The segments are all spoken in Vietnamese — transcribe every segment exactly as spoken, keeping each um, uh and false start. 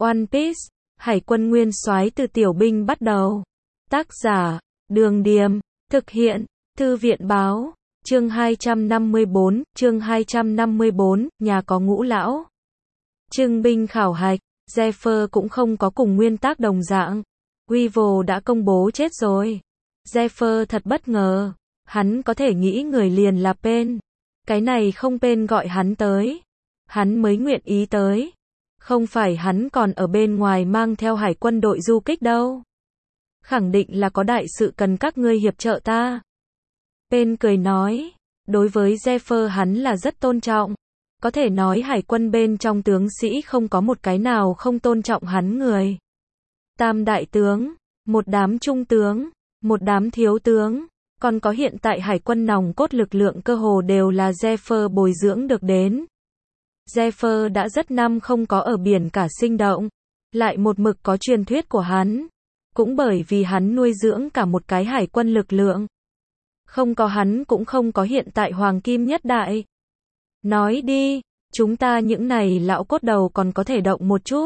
One Piece, Hải quân nguyên soái từ tiểu binh bắt đầu. Tác giả, Đường Điềm, thực hiện, Thư viện báo, chương hai trăm năm mươi bốn, chương hai trăm năm mươi bốn, nhà có ngũ lão. Trưng binh khảo hạch, Zephyr cũng không có cùng nguyên tác đồng dạng. Weevil đã công bố chết rồi. Zephyr thật bất ngờ, hắn có thể nghĩ người liền là Pen. Cái này không Pen gọi hắn tới, hắn mới nguyện ý tới. Không phải hắn còn ở bên ngoài mang theo hải quân đội du kích đâu. Khẳng định là có đại sự cần các ngươi hiệp trợ ta. Pen cười nói, đối với Zephyr hắn là rất tôn trọng. Có thể nói hải quân bên trong tướng sĩ không có một cái nào không tôn trọng hắn người. Tam đại tướng, một đám trung tướng, một đám thiếu tướng, còn có hiện tại hải quân nòng cốt lực lượng cơ hồ đều là Zephyr bồi dưỡng được đến. Zephyr đã rất năm không có ở biển cả sinh động, lại một mực có truyền thuyết của hắn, cũng bởi vì hắn nuôi dưỡng cả một cái hải quân lực lượng. Không có hắn cũng không có hiện tại Hoàng Kim Nhất Đại. Nói đi, chúng ta những này lão cốt đầu còn có thể động một chút.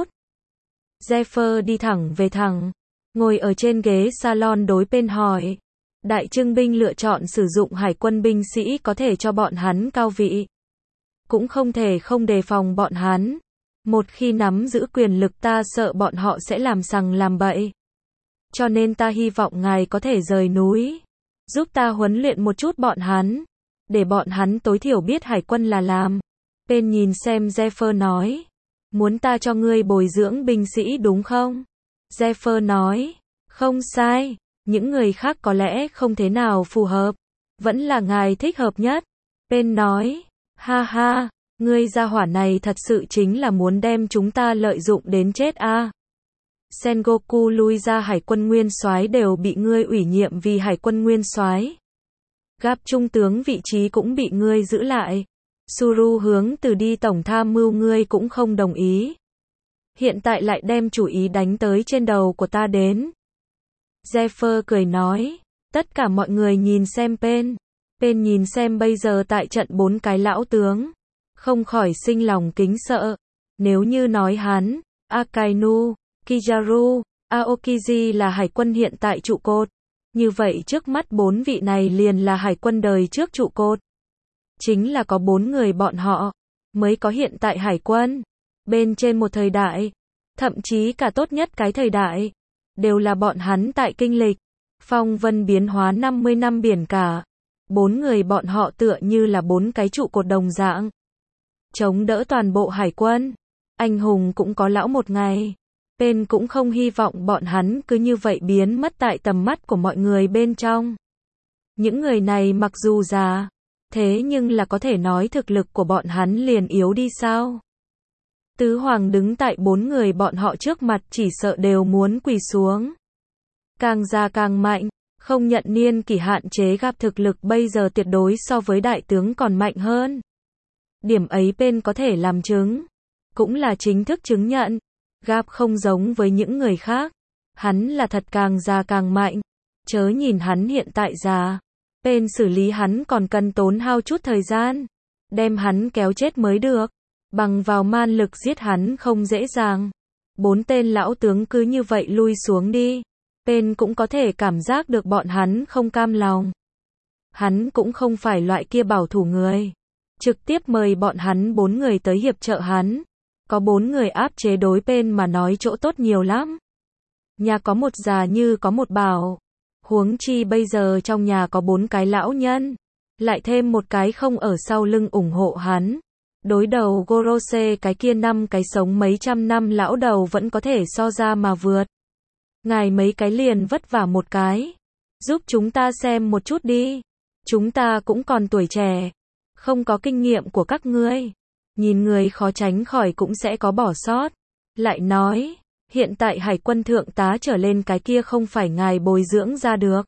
Zephyr đi thẳng về thẳng, ngồi ở trên ghế salon đối Pen hỏi. Đại trưng binh lựa chọn sử dụng hải quân binh sĩ có thể cho bọn hắn cao vị. Cũng không thể không đề phòng bọn hắn. Một khi nắm giữ quyền lực ta sợ bọn họ sẽ làm sằng làm bậy. Cho nên ta hy vọng ngài có thể rời núi, giúp ta huấn luyện một chút bọn hắn, để bọn hắn tối thiểu biết hải quân là làm. Pen nhìn xem Zephyr nói, muốn ta cho ngươi bồi dưỡng binh sĩ đúng không? Zephyr nói, không sai, những người khác có lẽ không thế nào phù hợp, vẫn là ngài thích hợp nhất. Pen nói, ha ha, ngươi gia hỏa này thật sự chính là muốn đem chúng ta lợi dụng đến chết a. À. Sengoku lui ra hải quân nguyên soái đều bị ngươi ủy nhiệm vì hải quân nguyên soái. Gap trung tướng vị trí cũng bị ngươi giữ lại. Suru hướng từ đi tổng tham mưu ngươi cũng không đồng ý. Hiện tại lại đem chủ ý đánh tới trên đầu của ta đến. Zephyr cười nói, tất cả mọi người nhìn xem Pen. Pen nhìn xem bây giờ tại trận bốn cái lão tướng, không khỏi sinh lòng kính sợ. Nếu như nói hắn, Akainu, Kizaru, Aokiji là hải quân hiện tại trụ cột, như vậy trước mắt bốn vị này liền là hải quân đời trước trụ cột. Chính là có bốn người bọn họ mới có hiện tại hải quân. Bên trên một thời đại, thậm chí cả tốt nhất cái thời đại, đều là bọn hắn tại kinh lịch. Phong vân biến hóa năm mươi năm biển cả. Bốn người bọn họ tựa như là bốn cái trụ cột đồng dạng, chống đỡ toàn bộ hải quân. Anh hùng cũng có lão một ngày. Pen cũng không hy vọng bọn hắn cứ như vậy biến mất tại tầm mắt của mọi người bên trong. Những người này mặc dù già, thế nhưng là có thể nói thực lực của bọn hắn liền yếu đi sao? Tứ Hoàng đứng tại bốn người bọn họ trước mặt chỉ sợ đều muốn quỳ xuống. Càng già càng mạnh, không nhận niên kỷ hạn chế gặp thực lực bây giờ tuyệt đối so với đại tướng còn mạnh hơn. Điểm ấy Pen có thể làm chứng, cũng là chính thức chứng nhận. Gap không giống với những người khác, hắn là thật càng già càng mạnh, chớ nhìn hắn hiện tại già, Pen xử lý hắn còn cần tốn hao chút thời gian, đem hắn kéo chết mới được, bằng vào man lực giết hắn không dễ dàng. Bốn tên lão tướng cứ như vậy lui xuống đi, Pen cũng có thể cảm giác được bọn hắn không cam lòng. Hắn cũng không phải loại kia bảo thủ người, trực tiếp mời bọn hắn bốn người tới hiệp trợ hắn. Có bốn người áp chế đối Pen mà nói chỗ tốt nhiều lắm. Nhà có một già như có một bảo. Huống chi bây giờ trong nhà có bốn cái lão nhân. Lại thêm một cái không ở sau lưng ủng hộ hắn. Đối đầu Gorose cái kia năm cái sống mấy trăm năm lão đầu vẫn có thể so ra mà vượt. Ngài mấy cái liền vất vả một cái. Giúp chúng ta xem một chút đi. Chúng ta cũng còn tuổi trẻ. Không có kinh nghiệm của các ngươi. Nhìn người khó tránh khỏi cũng sẽ có bỏ sót. Lại nói, hiện tại hải quân thượng tá trở lên cái kia không phải ngài bồi dưỡng ra được.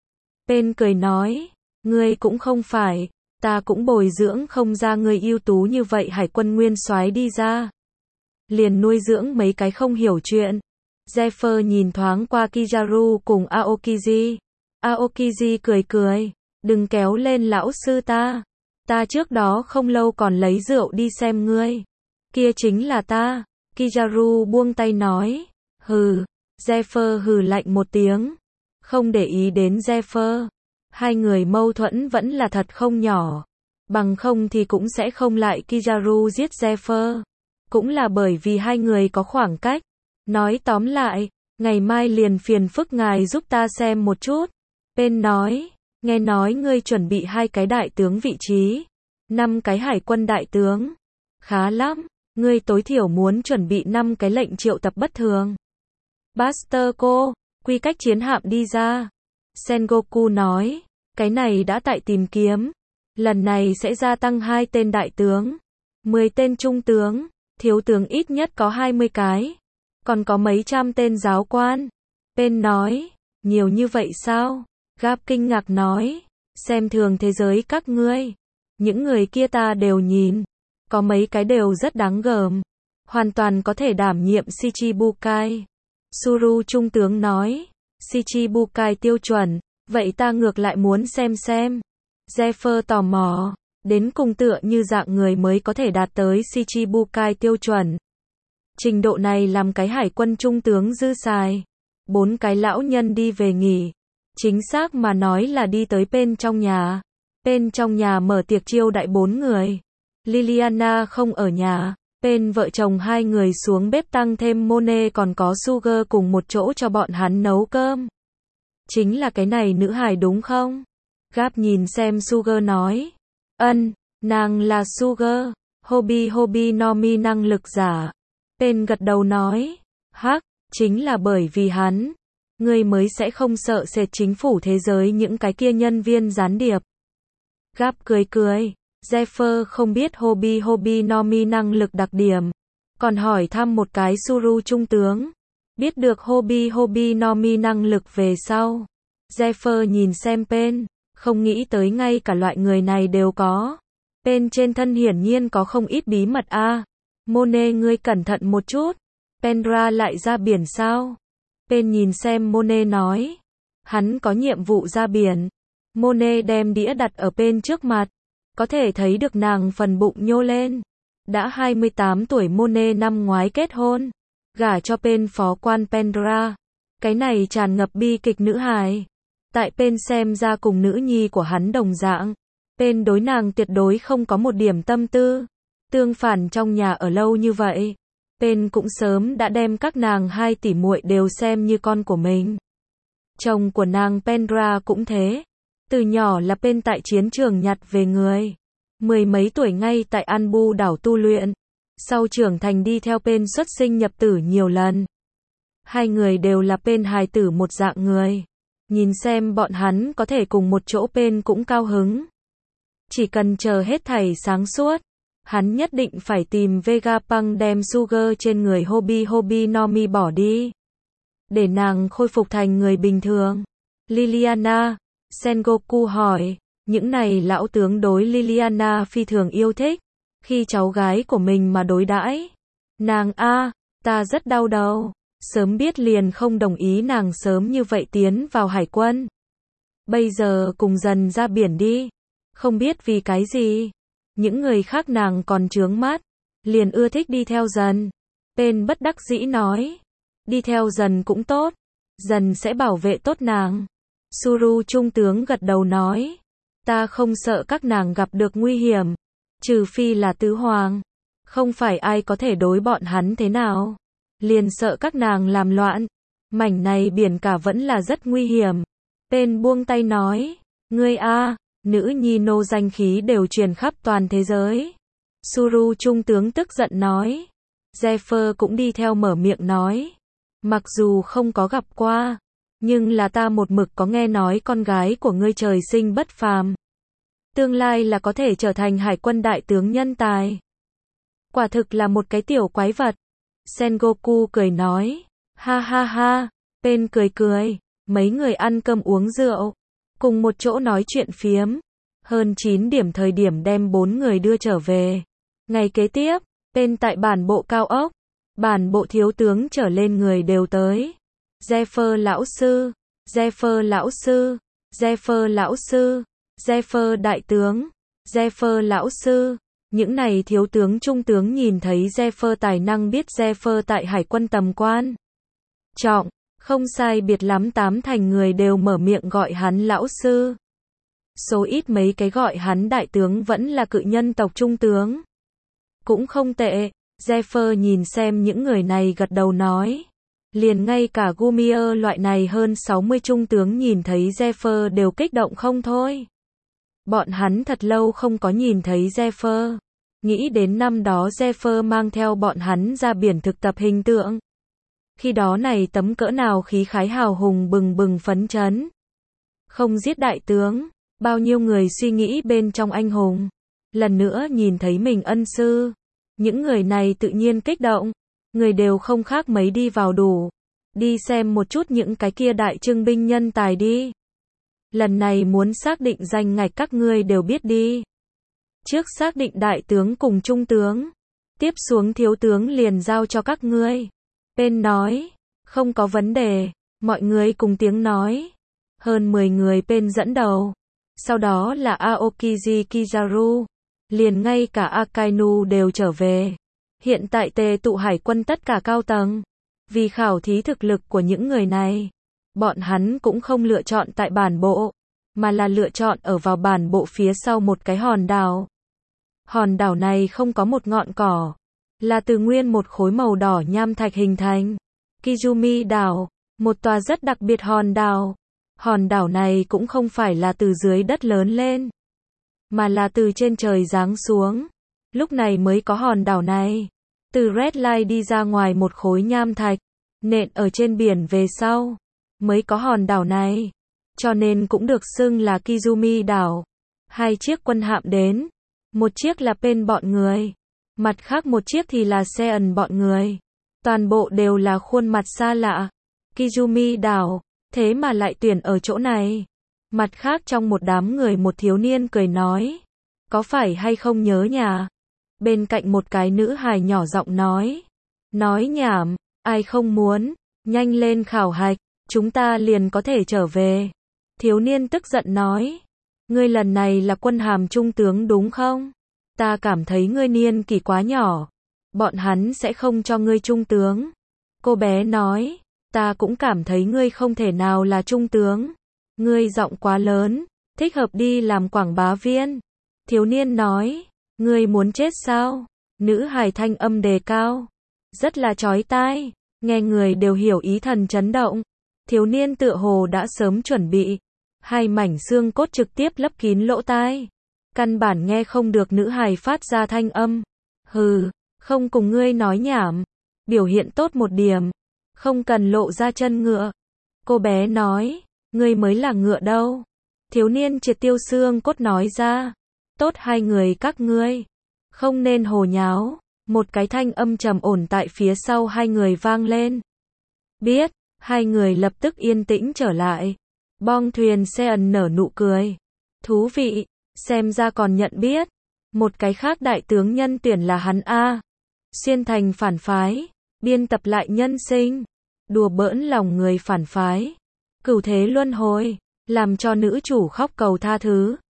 Pen cười nói, ngươi cũng không phải, ta cũng bồi dưỡng không ra người ưu tú như vậy hải quân nguyên soái đi ra. Liền nuôi dưỡng mấy cái không hiểu chuyện. Zephyr nhìn thoáng qua Kizaru cùng Aokiji. Aokiji cười cười, đừng kéo lên lão sư ta. Ta trước đó không lâu còn lấy rượu đi xem ngươi. Kia chính là ta. Kizaru buông tay nói. Hừ. Zephyr hừ lạnh một tiếng. Không để ý đến Zephyr. Hai người mâu thuẫn vẫn là thật không nhỏ. Bằng không thì cũng sẽ không lại Kizaru giết Zephyr. Cũng là bởi vì hai người có khoảng cách. Nói tóm lại, ngày mai liền phiền phức ngài giúp ta xem một chút. Pen nói, nghe nói ngươi chuẩn bị hai cái đại tướng vị trí. Năm cái hải quân đại tướng. Khá lắm, ngươi tối thiểu muốn chuẩn bị năm cái lệnh triệu tập bất thường. Buster cô, quy cách chiến hạm đi ra. Sengoku nói, cái này đã tại tìm kiếm. Lần này sẽ gia tăng hai tên đại tướng, mười tên trung tướng, thiếu tướng ít nhất có hai mươi cái. Còn có mấy trăm tên giáo quan. Pen nói, nhiều như vậy sao? Gap kinh ngạc nói, xem thường thế giới các ngươi. Những người kia ta đều nhìn. Có mấy cái đều rất đáng gờm. Hoàn toàn có thể đảm nhiệm Shichibukai. Suru trung tướng nói, Shichibukai tiêu chuẩn, vậy ta ngược lại muốn xem xem. Zephyr tò mò, đến cùng tựa như dạng người mới có thể đạt tới Shichibukai tiêu chuẩn. Trình độ này làm cái hải quân trung tướng dư xài. Bốn cái lão nhân đi về nghỉ. Chính xác mà nói là đi tới Pen trong nhà. Pen trong nhà mở tiệc chiêu đãi bốn người. Liliana không ở nhà. Pen vợ chồng hai người xuống bếp tăng thêm Monet còn có Sugar cùng một chỗ cho bọn hắn nấu cơm. Chính là cái này nữ hài đúng không? Gap nhìn xem Sugar nói. Ân, nàng là Sugar. Hobby Hobby Nomi năng lực giả. Pen gật đầu nói. Hắc, chính là bởi vì hắn. Ngươi mới sẽ không sợ sệt chính phủ thế giới những cái kia nhân viên gián điệp. Gap cười cười. Zephyr không biết Hobby Hobby Nomi năng lực đặc điểm. Còn hỏi thăm một cái Suru trung tướng. Biết được Hobby Hobby Nomi năng lực về sau. Zephyr nhìn xem Pen. Không nghĩ tới ngay cả loại người này đều có. Pen trên thân hiển nhiên có không ít bí mật a. À, Monet ngươi cẩn thận một chút. Pendra lại ra biển sao? Pen nhìn xem Monet nói. Hắn có nhiệm vụ ra biển. Monet đem đĩa đặt ở Pen trước mặt. Có thể thấy được nàng phần bụng nhô lên. Đã hai mươi tám tuổi Monet năm ngoái kết hôn. Gả cho Pen phó quan Pendra. Cái này tràn ngập bi kịch nữ hài. Tại Pen xem ra cùng nữ nhi của hắn đồng dạng. Pen đối nàng tuyệt đối không có một điểm tâm tư. Tương phản trong nhà ở lâu như vậy. Pen cũng sớm đã đem các nàng hai tỷ muội đều xem như con của mình. Chồng của nàng Pendra cũng thế. Từ nhỏ là Pen tại chiến trường nhặt về người. Mười mấy tuổi ngay tại Anbu đảo tu luyện. Sau trưởng thành đi theo Pen xuất sinh nhập tử nhiều lần. Hai người đều là Pen hài tử một dạng người. Nhìn xem bọn hắn có thể cùng một chỗ Pen cũng cao hứng. Chỉ cần chờ hết thảy sáng suốt. Hắn nhất định phải tìm Vegapunk đem Sugar trên người Hobby Hobby Nomi bỏ đi. Để nàng khôi phục thành người bình thường. Liliana, Sengoku hỏi, những này lão tướng đối Liliana phi thường yêu thích. Khi cháu gái của mình mà đối đãi. Nàng a, ta rất đau đầu. Sớm biết liền không đồng ý nàng sớm như vậy tiến vào hải quân. Bây giờ cùng dần ra biển đi. Không biết vì cái gì. Những người khác nàng còn chướng mắt. Liền ưa thích đi theo dần. Pen bất đắc dĩ nói. Đi theo dần cũng tốt. Dần sẽ bảo vệ tốt nàng. Suru trung tướng gật đầu nói. Ta không sợ các nàng gặp được nguy hiểm. Trừ phi là tứ hoàng. Không phải ai có thể đối bọn hắn thế nào. Liền sợ các nàng làm loạn. Mảnh này biển cả vẫn là rất nguy hiểm. Pen buông tay nói. Ngươi a, nữ nhi nô danh khí đều truyền khắp toàn thế giới. Suru trung tướng tức giận nói. Zephyr cũng đi theo mở miệng nói. Mặc dù không có gặp qua. Nhưng là ta một mực có nghe nói con gái của ngươi trời sinh bất phàm. Tương lai là có thể trở thành hải quân đại tướng nhân tài. Quả thực là một cái tiểu quái vật. Sengoku cười nói. Ha ha ha. Pen cười cười. Mấy người ăn cơm uống rượu. Cùng một chỗ nói chuyện phiếm. Hơn chín điểm thời điểm đem bốn người đưa trở về. Ngày kế tiếp. Pen tại bản bộ cao ốc. Bản bộ thiếu tướng trở lên người đều tới. Zephyr lão sư. Zephyr lão sư. Zephyr lão sư. Zephyr đại tướng. Zephyr lão sư. Những này thiếu tướng trung tướng nhìn thấy Jeffer tài năng biết Jeffer tại hải quân tầm quan trọng, không sai biệt lắm tám thành người đều mở miệng gọi hắn lão sư. Số ít mấy cái gọi hắn đại tướng vẫn là cự nhân tộc trung tướng. Cũng không tệ, Jeffer nhìn xem những người này gật đầu nói. Liền ngay cả Gumier loại này hơn sáu mươi trung tướng nhìn thấy Jeffer đều kích động không thôi. Bọn hắn thật lâu không có nhìn thấy Jeffer. Nghĩ đến năm đó Jeffer mang theo bọn hắn ra biển thực tập hình tượng. Khi đó này tấm cỡ nào khí khái hào hùng bừng bừng phấn chấn. Không giết đại tướng, bao nhiêu người suy nghĩ bên trong anh hùng. Lần nữa nhìn thấy mình ân sư. Những người này tự nhiên kích động. Người đều không khác mấy đi vào đủ. Đi xem một chút những cái kia đại trưng binh nhân tài đi. Lần này muốn xác định danh ngạch các ngươi đều biết đi. Trước xác định đại tướng cùng trung tướng. Tiếp xuống thiếu tướng liền giao cho các ngươi. Pen nói. Không có vấn đề. Mọi người cùng tiếng nói. Hơn mười người Pen dẫn đầu. Sau đó là Aokiji Kizaru. Liền ngay cả Akainu đều trở về. Hiện tại tề tụ hải quân tất cả cao tầng. Vì khảo thí thực lực của những người này. Bọn hắn cũng không lựa chọn tại bản bộ. Mà là lựa chọn ở vào bản bộ phía sau một cái hòn đảo. Hòn đảo này không có một ngọn cỏ. Là từ nguyên một khối màu đỏ nham thạch hình thành. Kizumi đảo. Một tòa rất đặc biệt hòn đảo. Hòn đảo này cũng không phải là từ dưới đất lớn lên. Mà là từ trên trời giáng xuống. Lúc này mới có hòn đảo này. Từ Red Line đi ra ngoài một khối nham thạch. Nện ở trên biển về sau. Mới có hòn đảo này. Cho nên cũng được xưng là Kizumi đảo. Hai chiếc quân hạm đến. Một chiếc là Pen bọn người. Mặt khác một chiếc thì là Sean bọn người. Toàn bộ đều là khuôn mặt xa lạ. Kizumi đảo. Thế mà lại tuyển ở chỗ này. Mặt khác trong một đám người một thiếu niên cười nói. Có phải hay không nhớ nhà? Bên cạnh một cái nữ hài nhỏ giọng nói. Nói nhảm, ai không muốn. Nhanh lên khảo hạch. Chúng ta liền có thể trở về. Thiếu niên tức giận nói. Ngươi lần này là quân hàm trung tướng đúng không? Ta cảm thấy ngươi niên kỷ quá nhỏ. Bọn hắn sẽ không cho ngươi trung tướng. Cô bé nói. Ta cũng cảm thấy ngươi không thể nào là trung tướng. Ngươi giọng quá lớn. Thích hợp đi làm quảng bá viên. Thiếu niên nói. Ngươi muốn chết sao? Nữ hài thanh âm đề cao. Rất là chói tai. Nghe người đều hiểu ý thần chấn động. Thiếu niên tựa hồ đã sớm chuẩn bị. Hai mảnh xương cốt trực tiếp lấp kín lỗ tai. Căn bản nghe không được nữ hài phát ra thanh âm. Hừ, không cùng ngươi nói nhảm. Biểu hiện tốt một điểm. Không cần lộ ra chân ngựa. Cô bé nói. Ngươi mới là ngựa đâu. Thiếu niên triệt tiêu xương cốt nói ra. Tốt hai người các ngươi. Không nên hồ nháo. Một cái thanh âm trầm ổn tại phía sau hai người vang lên. Biết. Hai người lập tức yên tĩnh trở lại. Bong thuyền Sean nở nụ cười. Thú vị. Xem ra còn nhận biết. Một cái khác đại tướng nhân tuyển là hắn A. Xuyên thành phản phái. Biên tập lại nhân sinh. Đùa bỡn lòng người phản phái. Cửu thế luân hồi. Làm cho nữ chủ khóc cầu tha thứ.